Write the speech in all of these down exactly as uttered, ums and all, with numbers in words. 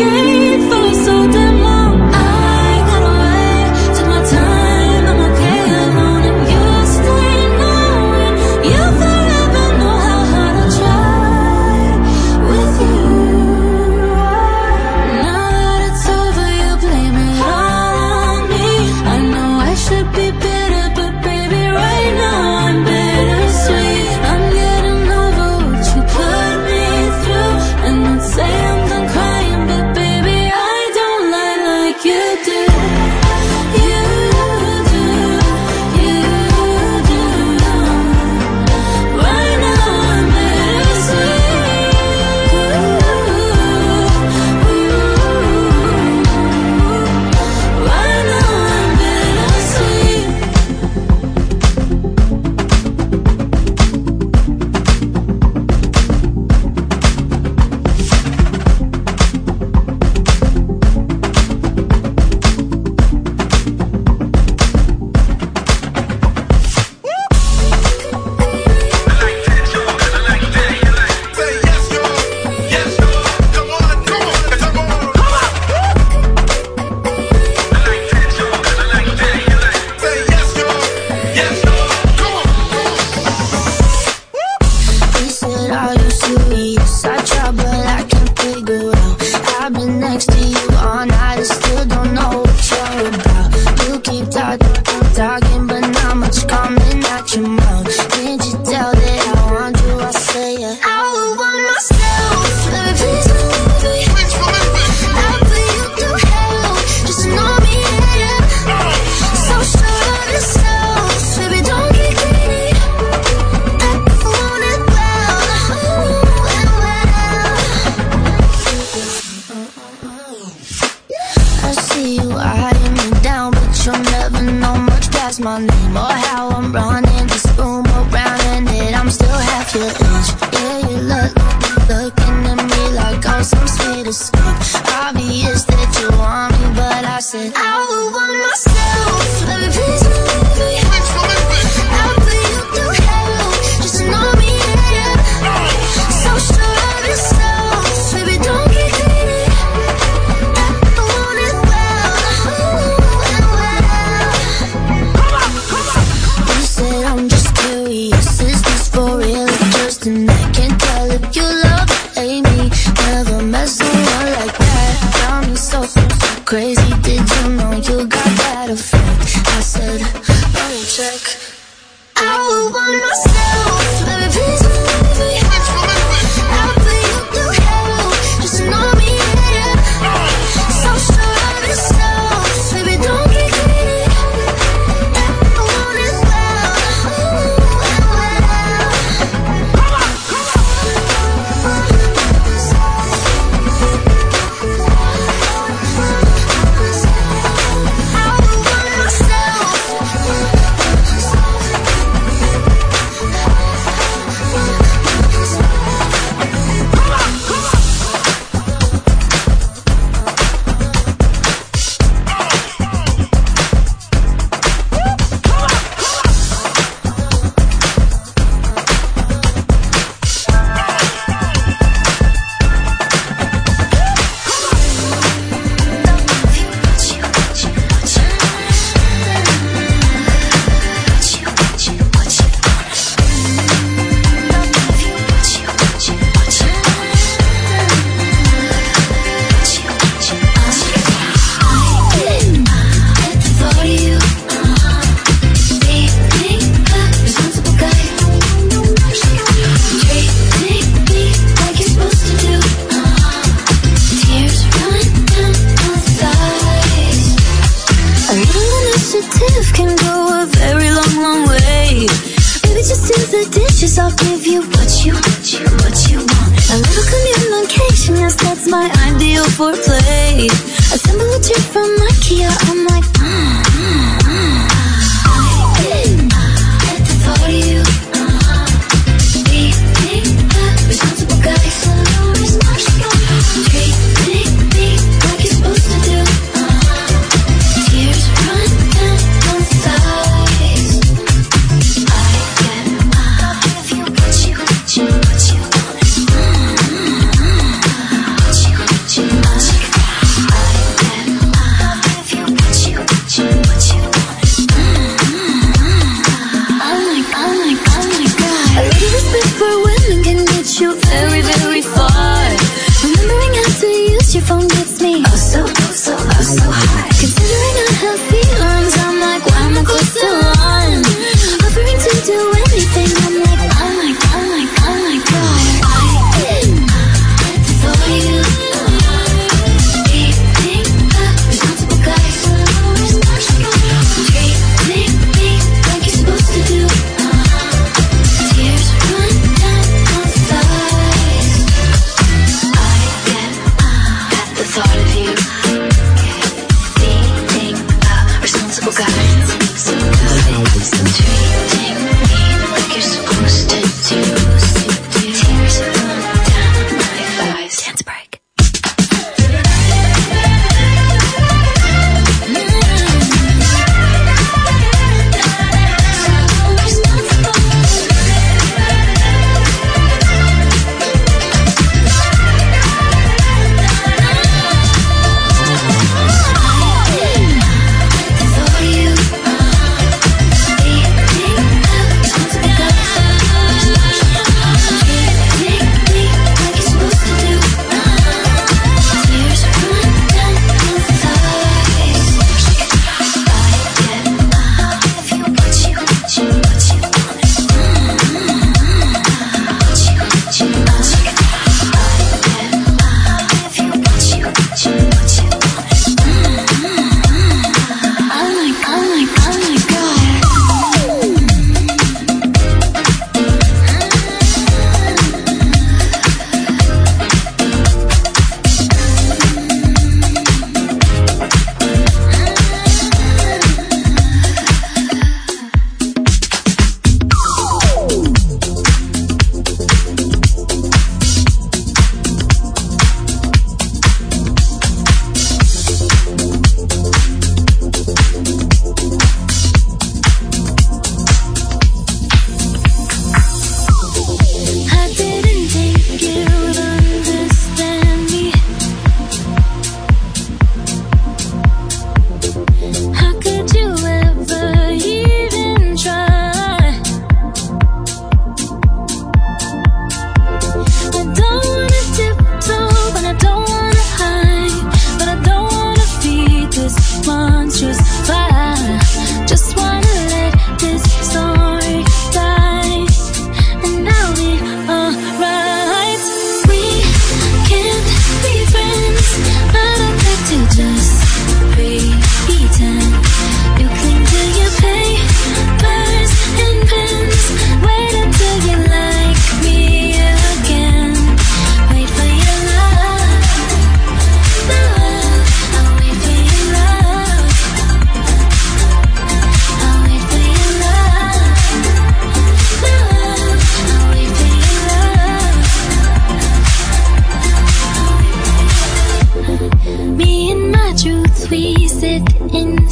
gave for so damn long. I got away, took my time, I'm okay alone, and you stay knowing you forever know how hard I tried with you. Now that it's over, you blame it all on me. I know I should be better, but baby, right now I'm bittersweet. I'm getting over what you put me through, and I'd say I'm done crying, but baby, I don't lie like you do. You do, you do. Right now I'm bittersweet. Right now I'm bittersweet. He said, are you serious? I try, but I can't figure out. I've been next to you all night and still don't know what you're about. You keep talking, talking, but not much coming out your mouth. Can't you tell that I want you? I say it. I would want myself. Let me please believe me. I'll put you through hell. Just know me, yeah. So sure of yourself. Baby, don't get greedy. I want it well, well, well. I see you eyeing me down, but you'll never know much past my name or how I'm running this room around, and that I'm still half your age. Yeah, you look, looking at me like I'm some sweet escape. Obvious that you want me, but I said I would want myself. Let me please believe me. I'll put you through hell. Just know me, yeah. So sure of yourself. Baby, don't get greedy. I want it well, well, well. You said I'm just curious. Is this for real or just an act? Can't tell if you love or hate me. Never met someone like that. Got me so, so, so crazy. Did you know you got that effect? I said, let me check. I would want myself. Baby, please believe me. I'll put you through hell. Just know me, yeah. So sure of yourself. Baby, don't get greedy. I want it well, well, well. I would want myself. I'll give you what you, what you, what you want. A little communication, yes, that's my ideal foreplay. Assemble a trip from IKEA, I'm like, mm, mm, mm. At the thought of you, uh-huh. Being that responsible guy, so responsible. Treat me like you're supposed to do, uh-huh. Tears run down both sides. I get my if you what you, what you, what you want. Mm, what you, what you, what you.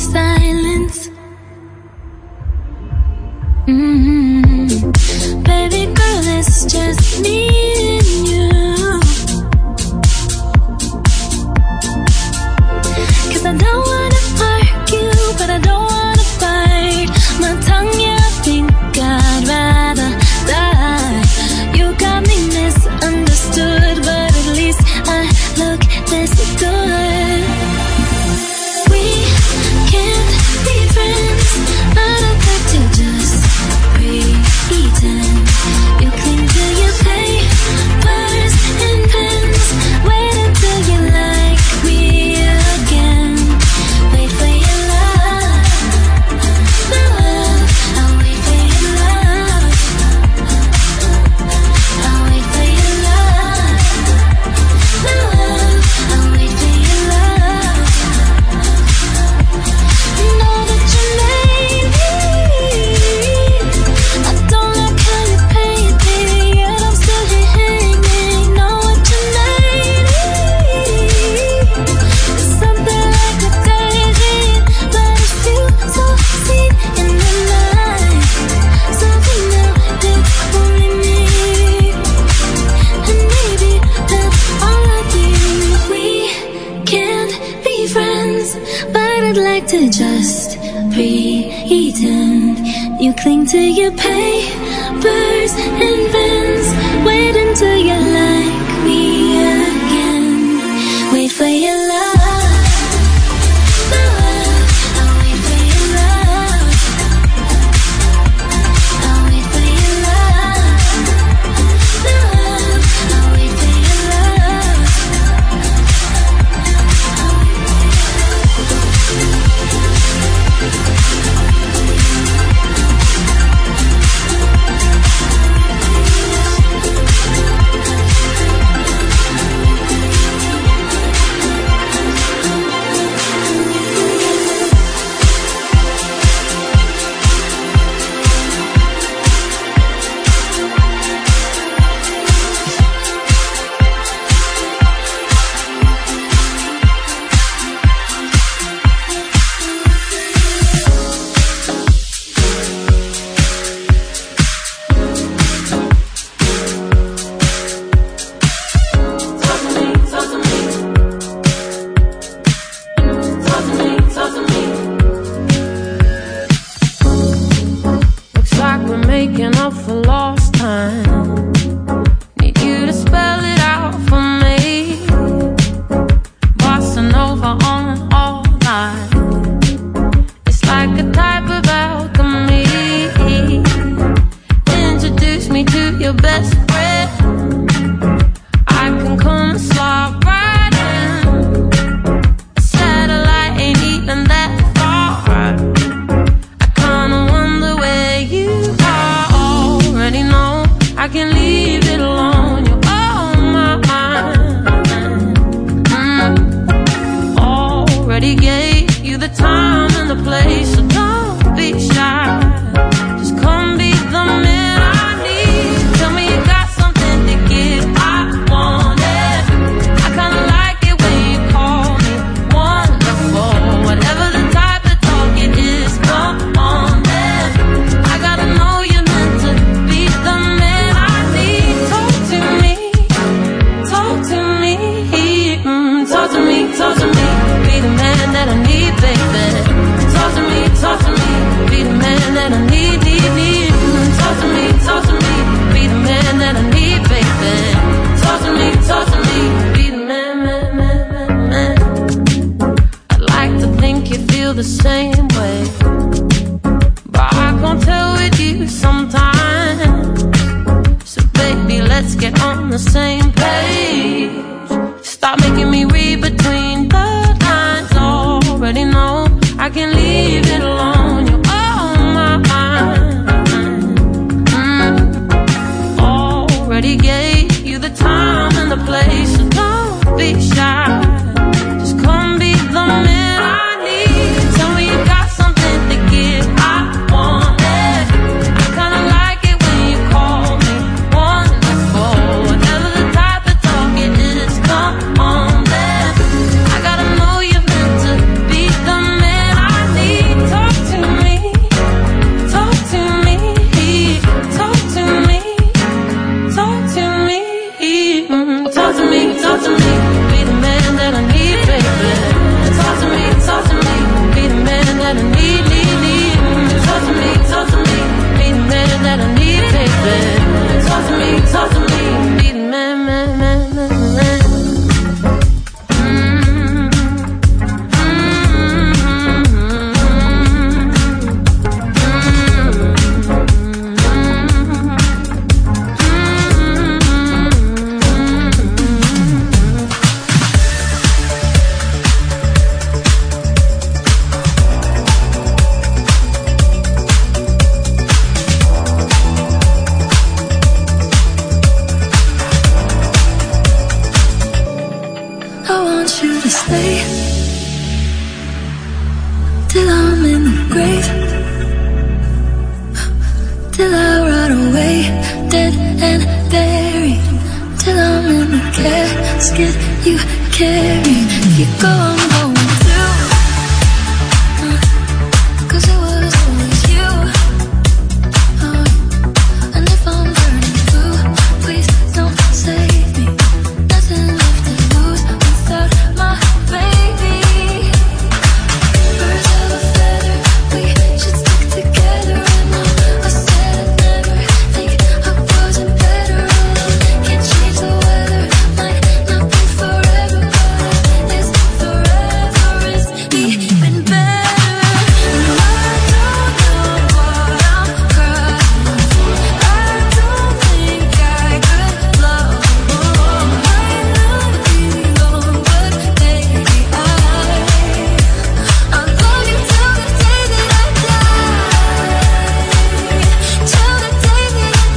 silence. Mm-hmm. Baby girl, it's just me and you. 'Cause I don't wanna argue, but I don't wanna fight. My tongue, yeah, I think I'd rather die. You got me misunderstood, but at least I look this good. We can't be friends, but I'd like to just pretend. You cling to your papers and pens. Wait until you like me again. Wait for your love, my love. I'll wait for your love. I'll wait for your love, my love. I'll wait for your love. Know that you made me. I don't like how you paint me, yet I'm still here hanging. Know what you made me. It's something like a daydream, but it feels so sweet in the night. Something now that only me, and maybe that's all I need. We can't be friends, but I'd like to just pretend. You cling to your papers and pens. Wait until you like me again. Wait for your love, my love. I'll wait for your love. I'll wait for your love, my love. I'll wait for your love. Looks like we're making up for lost time. Need you to spell it out for me. Bossa Nova on all night. It's like a type of alchemy. Introduce me to your best friend. I can come and slide right in. A satellite ain't even that far. I kinda wonder where you are. Already know I can leave it alone. You're on my mind. Mm. Already gave you the time and the place, so don't be shy. Just come be the man I need. Tell me you got something to give. I want it. I kinda like it when you call me wonderful. Whatever the type of talk it is, come on then. I gotta know you're meant to be the man I need. Talk to me, talk to me, mm, talk to me, talk to me. Be the man that I need, baby. Talk to me, talk to me. Be the man that I need, need, need. Mm, talk to me, talk to me. Be the man that I need, baby. Talk to me, talk to me. Be the man, man, man, man, man. I'd like to think you feel the same way, but I can't tell with you sometimes. So baby, let's get on the same page. Stop making me read between the lines. Already know I can leave it alone. You're on my mind. Mm. Already gave you the time and the place, so don't be shy. Just come be the man I need. Tell me you got something to give. I want it. I kinda like it when you call me wonderful. Whatever the type of talk it is, come on then. I gotta know you're meant to be the man I need. I want you to stay till I'm in the grave, till I rot away, dead and buried, till I'm in the casket you carry. If you go, I'm going through, uh, cause it was always you, uh, and if I'm burning through, please don't save me. Nothing left to lose without my baby. Birds of a feather, we should stick together. And I said I'd never think I wasn't better alone. Can't change the weather, might not be forever, but it's forever is even better. And I don't know what I'm crying for. I don't think I could love more. Might not be long, but baby I I'll love you till the day that I die, till the day that I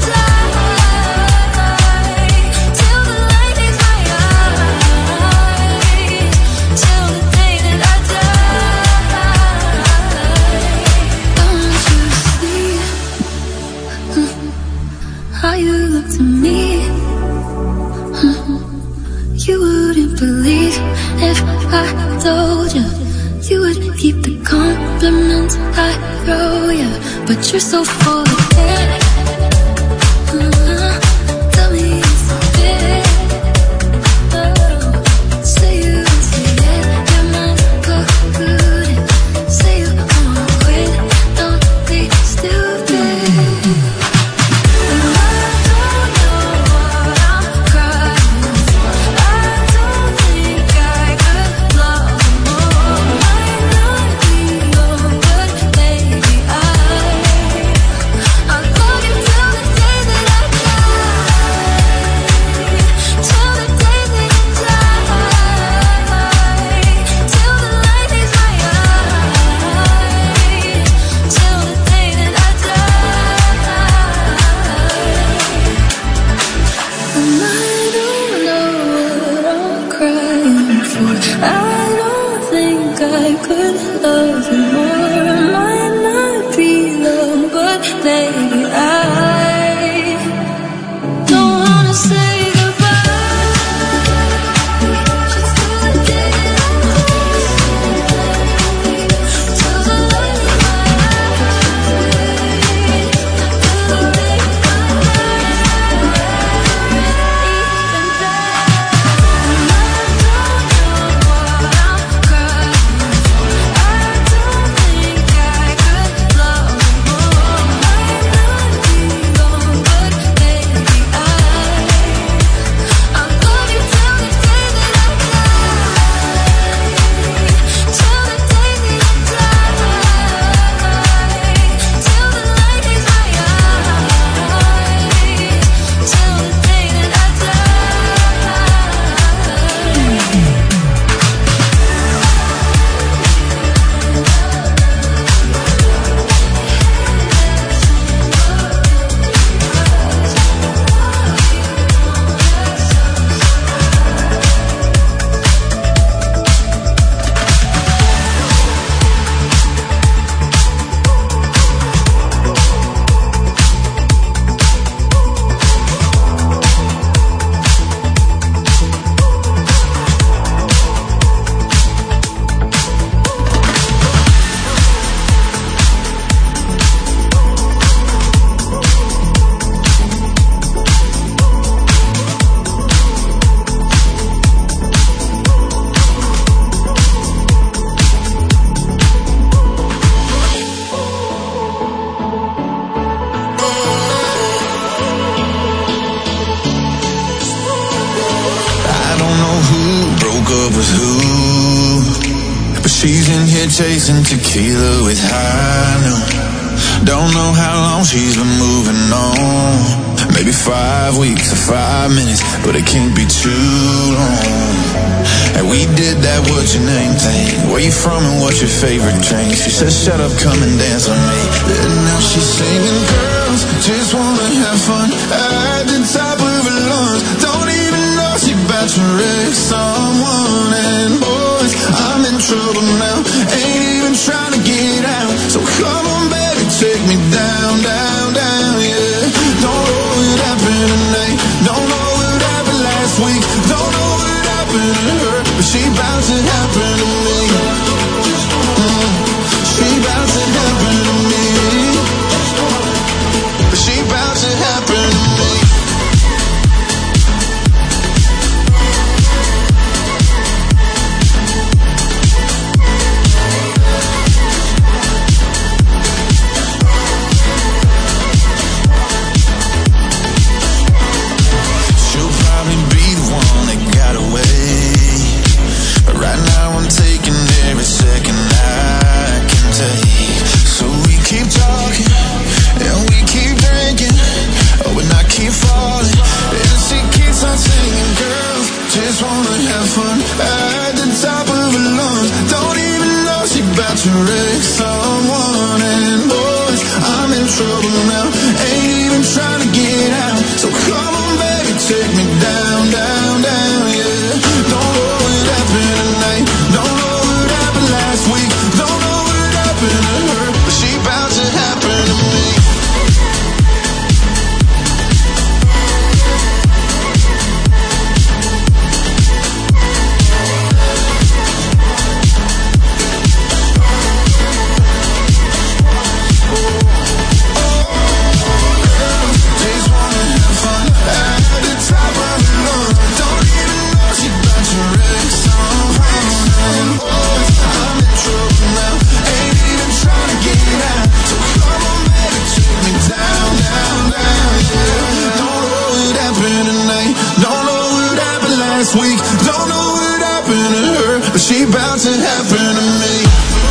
die, till the light is my eyes, till the day that I die. I want you to see how you look to me. You wouldn't believe if I told you. You would keep the compliments I throw you, but you're so full of it. Uh-huh. Tell me it's a bit. Oh. Say you won't say it, your mind's polluted. Say you wanna quit, don't be stupid. And I don't know what I'm crying for. I don't think I could love more. Might not be long, but baby I I'll love you till the day that I die, till the day that I die, till the light is my eyes, till the day that I die. And I don't know what I'm crying for. I don't think I could love you more. It might not be long, but baby I don't wanna say goodbye. Just till the day that I die, till the light is my eyes, till the day I chasing tequila with high noon. Don't know how long she's been moving on. Maybe five weeks or five minutes, but it can't be too long. And we did that what's your name thing. Where you from and what's your favorite drink? She said shut up, come and dance with me. And now she's singing, girls just wanna have fun at the top of her lungs. Don't even know she about to wreck someone happen to her, but she bout to happen to me. Mm. She bout to happen to me, but she bout to happen to me. Right now I'm taking every second I can take. So we keep talking and we keep drinking, oh, and I keep falling and she keeps on singing. Girls just wanna have fun at the top of her lungs. Don't even know she about to wreck someone. And boys, I'm in trouble now, ain't even trying to get out. So come on baby, take me down, down, down, yeah. Don't know what happened tonight, don't know what happened last week, don't know what happened to her, but she bout to happen to me. Week, don't know what happened to her, but she bout to happen to me.